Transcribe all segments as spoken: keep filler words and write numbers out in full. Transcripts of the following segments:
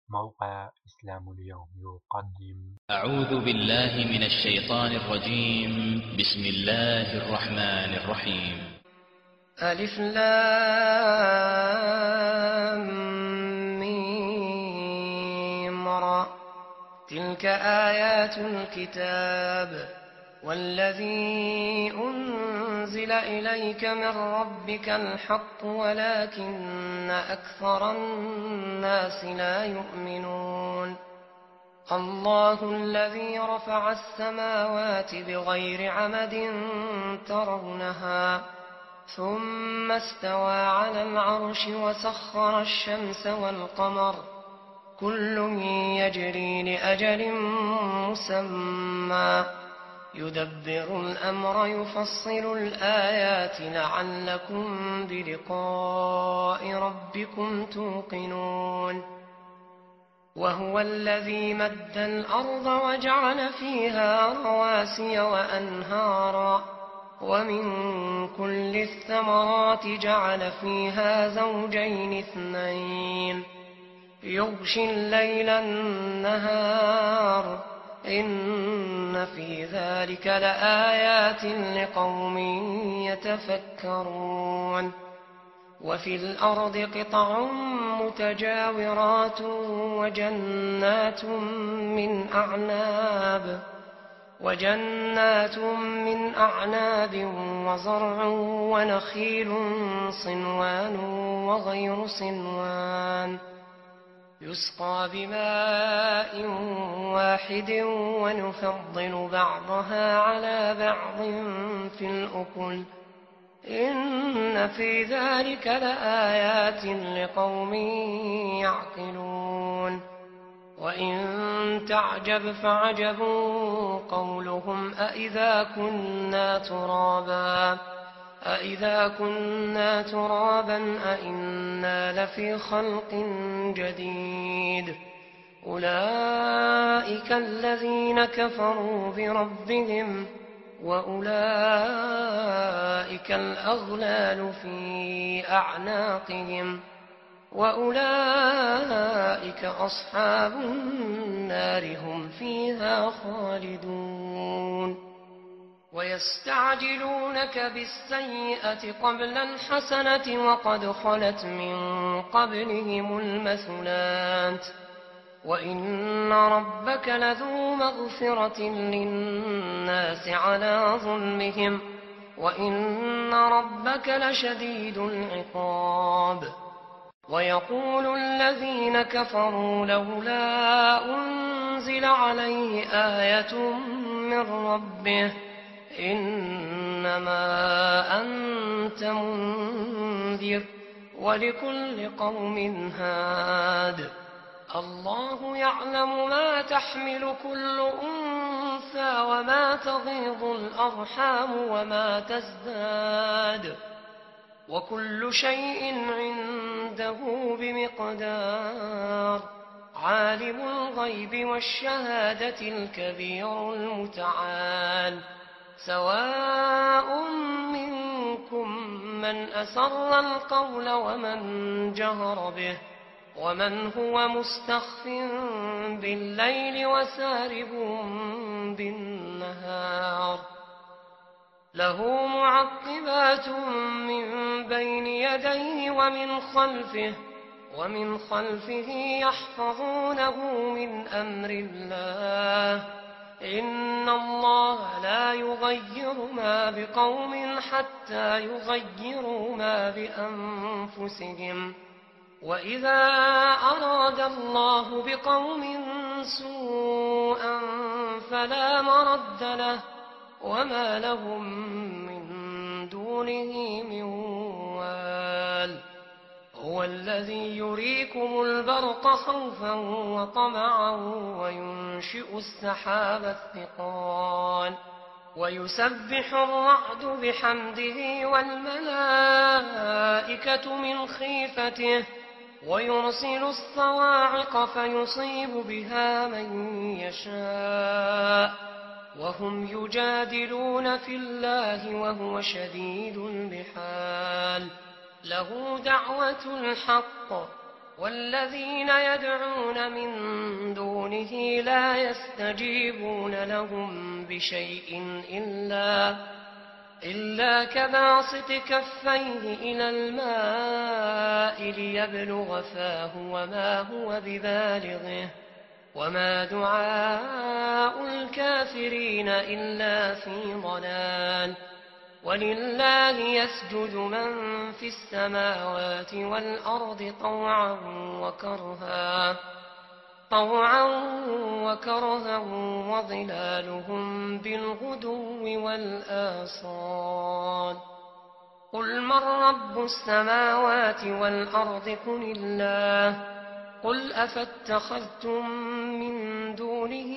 موقع إسلام اليوم يقدم. أعوذ بالله من الشيطان الرجيم. بسم الله الرحمن الرحيم. ألف لام ميم را. تلك آيات الكتاب والذي أنزل إليك من ربك الحق ولكن أكثر الناس لا يؤمنون. الله الذي رفع السماوات بغير عمد ترونها ثم استوى على العرش وسخر الشمس والقمر كل يجري لأجل مسمى يدبر الأمر يفصل الآيات لعلكم بلقاء ربكم توقنون. وهو الذي مد الأرض وجعل فيها رواسي وأنهارا ومن كل الثمرات جعل فيها زوجين اثنين يغشي الليل النهار إن في ذلك لآيات لقوم يتفكرون. وفي الأرض قطع متجاورات وجنات من أعناب وجنات من أعناب وزرع ونخيل صنوان وغير صنوان يسقى بماء واحد ونفضل بعضها على بعض في الأكل إن في ذلك لآيات لقوم يعقلون. وإن تعجب فعجب قولهم أإذا كنا ترابا أإذا كنا ترابا أإنا لفي خلق جديد أولئك الذين كفروا بربهم وأولئك الأغلال في أعناقهم وأولئك أصحاب النار هم فيها خالدون. ويستعجلونك بالسيئة قبل الحسنة وقد خلت من قبلهم المثلات وإن ربك لذو مغفرة للناس على ظلمهم وإن ربك لشديد العقاب. ويقول الذين كفروا لولا أنزل عليه آية من ربه إنما أنت منذر ولكل قوم هاد. الله يعلم ما تحمل كل أنثى وما تغيض الأرحام وما تزداد وكل شيء عنده بمقدار. عالم الغيب والشهادة الكبير المتعال. سواء منكم من أسر القول ومن جهر به ومن هو مستخف بالليل وسارب بالنهار. له معقبات من بين يديه ومن خلفه ومن خلفه يحفظونه من أمر الله إن الله لا يغير ما بقوم حتى يغيروا ما بأنفسهم وإذا أراد الله بقوم سوءا فلا مرد له وما لهم من دونه من وال. هو الذي يريكم البرق خوفا وطمعا وينشئ السحاب الثقال ويسبح الرعد بحمده والملائكة من خيفته ويرسل الصواعق فيصيب بها من يشاء وهم يجادلون في الله وهو شديد المحال. له دعوة الحق والذين يدعون من دونه لا يستجيبون لهم بشيء إلا إلا كباسط كفيه إلى الماء ليبلغ فاه وما هو ببالغه وما دعاء الكافرين إلا في ضلال. ولله يسجد من في السماوات والأرض طوعا وكرها طوعا وكرها وظلالهم بالغدو والآصال. قل من رب السماوات والأرض قل الله. قل أفاتخذتم من دونه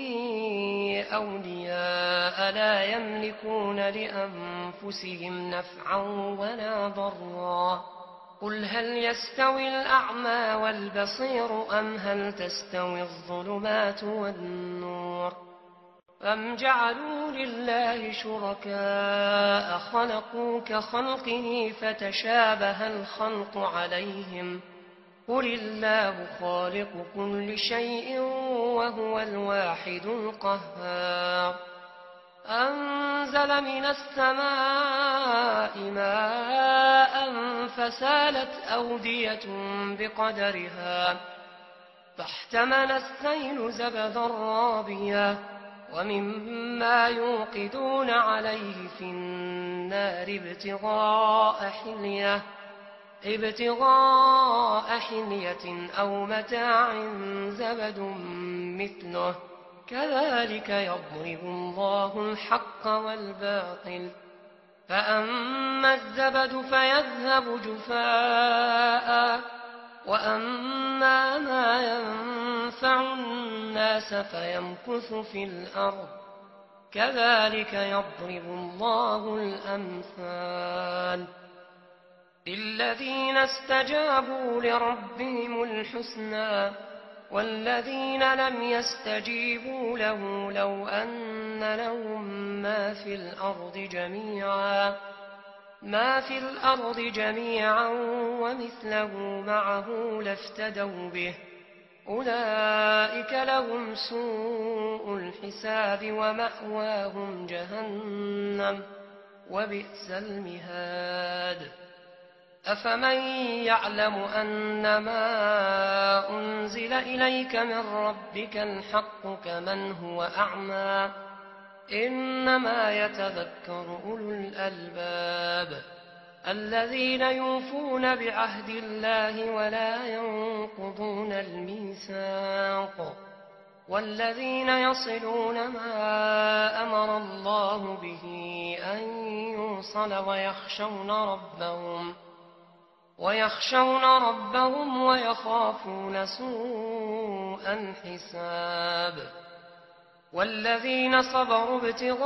أولياء لا يملكون لأنفسهم نفعا ولا ضرا. قل هل يستوي الأعمى والبصير أم هل تستوي الظلمات والنور أم جعلوا لله شركاء خلقوا كخلقه فتشابه الخلق عليهم قل الله خالق كل شيء وهو الواحد القهار. أنزل من السماء ماء فسالت أودية بقدرها فاحتمل السيل زبدا رابيا ومما يوقدون عليه في النار ابتغاء حلية ابتغاء حلية أو متاع زبد مثله كذلك يضرب الله الحق والباطل. فأما الزبد فيذهب جفاء وأما ما ينفع الناس فيمكث في الأرض كذلك يضرب الله الأمثال. للذين استجابوا لربهم الحسنى والذين لم يستجيبوا له لو أن لهم ما في الأرض جميعا ما في الأرض جميعا ومثله معه لافتدوا به أولئك لهم سوء الحساب ومأواهم جهنم وبئس المهاد. أفمن يعلم أنما أنزل إليك من ربك الحق كمن هو أعمى إنما يتذكر أولو الألباب الذين يوفون بعهد الله ولا ينقضون الميثاق والذين يصلون ما أمر الله به أن يوصل ويخشون ربهم ويخشون ربهم ويخافون سوء الحساب. والذين صبروا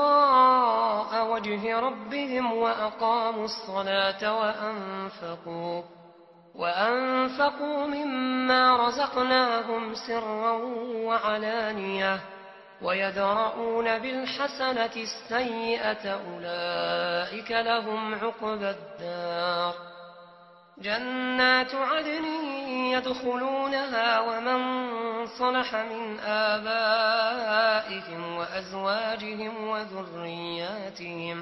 ابتغاء وجه ربهم وأقاموا الصلاة وأنفقوا وأنفقوا مما رزقناهم سرا وعلانية ويدرؤون بالحسنة السيئة أولئك لهم عقبى الدار جنات عدن يدخلونها ومن صلح من آبائهم وأزواجهم وذرياتهم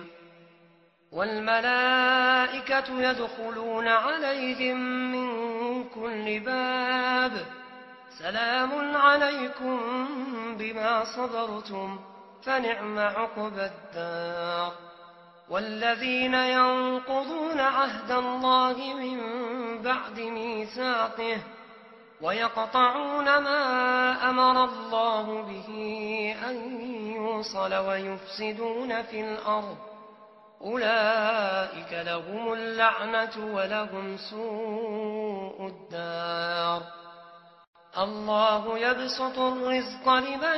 والملائكة يدخلون عليهم من كل باب سلام عليكم بما صبرتم فنعم عقبى الدار. والذين ينقضون عهد الله من بعد ميثاقه ويقطعون ما أمر الله به أن يوصل ويفسدون في الأرض أولئك لهم اللعنة ولهم سوء الدار. الله يبسط الرزق لمن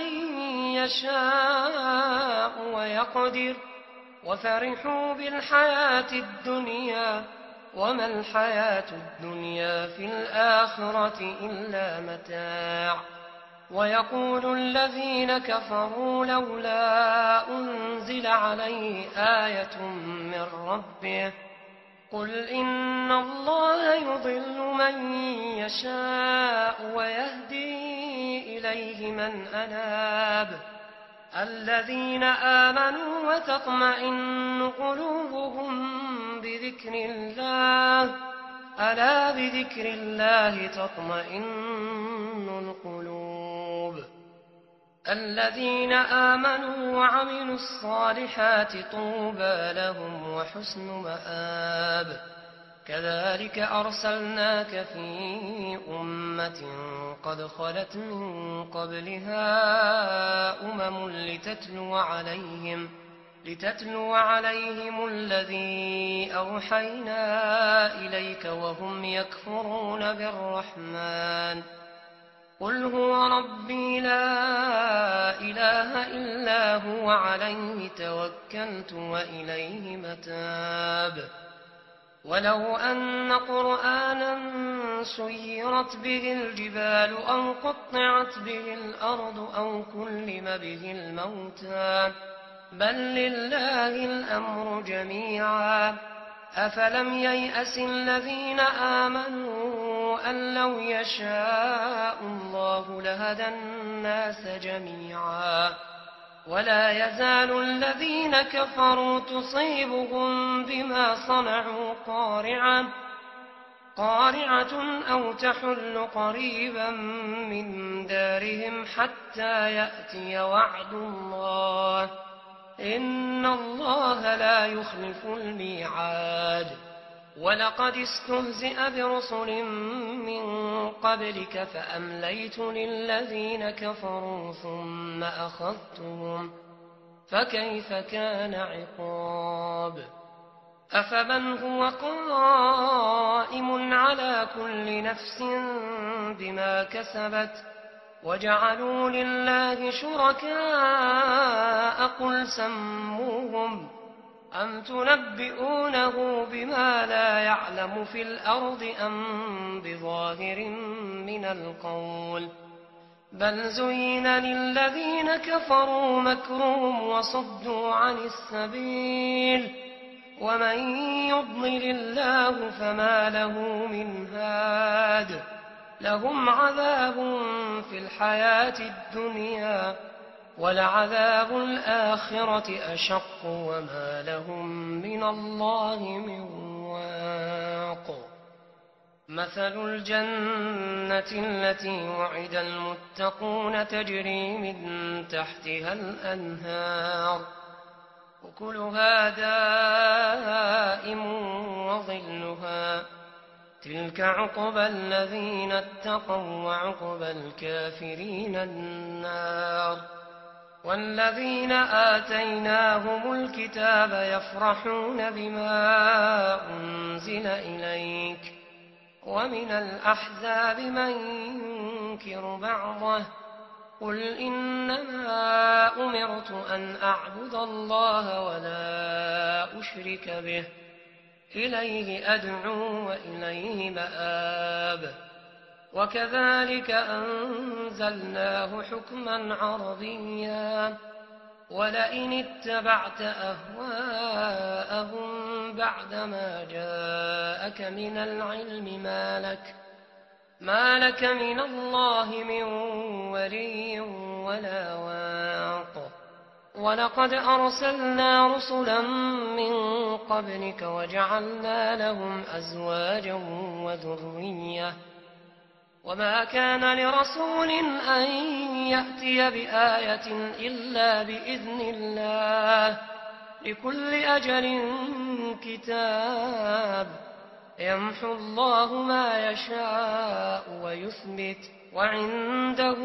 يشاء ويقدر وفرحوا بالحياة الدنيا وما الحياة الدنيا في الآخرة إلا متاع. ويقول الذين كفروا لولا أنزل عليه آية من ربه قل إن الله يضل من يشاء ويهدي إليه من أناب الذين آمنوا وتطمئن قلوبهم بذكر الله ألا بذكر الله تطمئن القلوب الذين آمنوا وعملوا الصالحات طوبى لهم وحسن مآب كذلك أرسلناك في أمة قد خلت من قبلها أمم لتتلو عليهم لتتلو عليهم الذي أوحينا إليك وهم يكفرون بالرحمن قل هو ربي لا إله إلا هو عليه توكلت وإليه متاب ولو أن قرآنا سيرت به الجبال أو قطعت به الأرض أو كلم به الموتى بل لله الأمر جميعا أفلم ييأس الذين آمنوا أن لو يشاء الله لهدى الناس جميعا ولا يزال الذين كفروا تصيبهم بما صنعوا قارعة قارعة أو تحل قريبا من دارهم حتى يأتي وعد الله إن الله لا يخلف الميعاد ولقد استهزئ برسل من قبلك فأمليت للذين كفروا ثم أخذتهم فكيف كان عقاب أفمن هو قائم على كل نفس بما كسبت وجعلوا لله شركاء قل سموهم أم تنبئونه بما لا يعلم في الأرض أم بظاهر من القول بل زين للذين كفروا مكرهم وصدوا عن السبيل ومن يضلل الله فما له من هاد لهم عذاب في الحياة الدنيا ولعذاب الآخرة أشق وما لهم من الله من واق مثل الجنة التي وعد المتقون تجري من تحتها الأنهار أكلها دائم وظلها تلك عقبى الذين اتقوا وعقبى الكافرين النار والذين آتيناهم الكتاب يفرحون بما أنزل إليك ومن الأحزاب من ينكر بعضه قل إنما أمرت أن أعبد الله ولا أشرك به إليه أدعو وإليه مآب وكذلك أنزلناه حكما عربيا ولئن اتبعت أهواءهم بعدما جاءك من العلم ما لك ما لك من الله من ولي ولا واق ولقد أرسلنا رسلا من قبلك وجعلنا لهم أزواجا وذرية وما كان لرسول أن يأتي بآية إلا بإذن الله لكل أجل كتاب يمحو الله ما يشاء ويثبت وعنده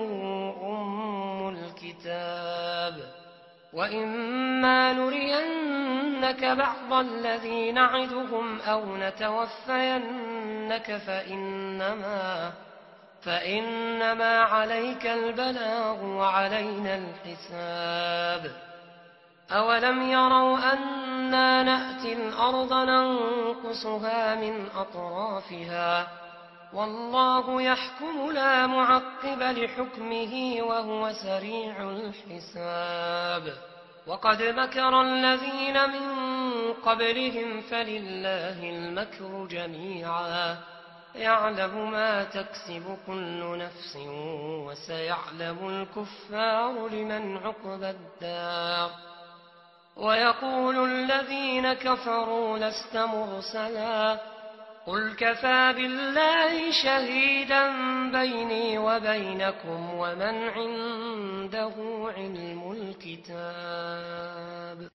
أم الكتاب وإما نرينك بعض الذي نعدهم أو نتوفينك فإنما فإنما عليك البلاغ وعلينا الحساب أولم يروا أنا نأتي الأرض ننقصها من أطرافها والله يحكم لا معقب لحكمه وهو سريع الحساب وقد مكر الذين من قبلهم فلله المكر جميعا يعلم ما تكسب كل نفس وسيعلم الكفار لمن عقبى الدار ويقول الذين كفروا لست مرسلا قل كفى بالله شهيدا بيني وبينكم ومن عنده علم الكتاب.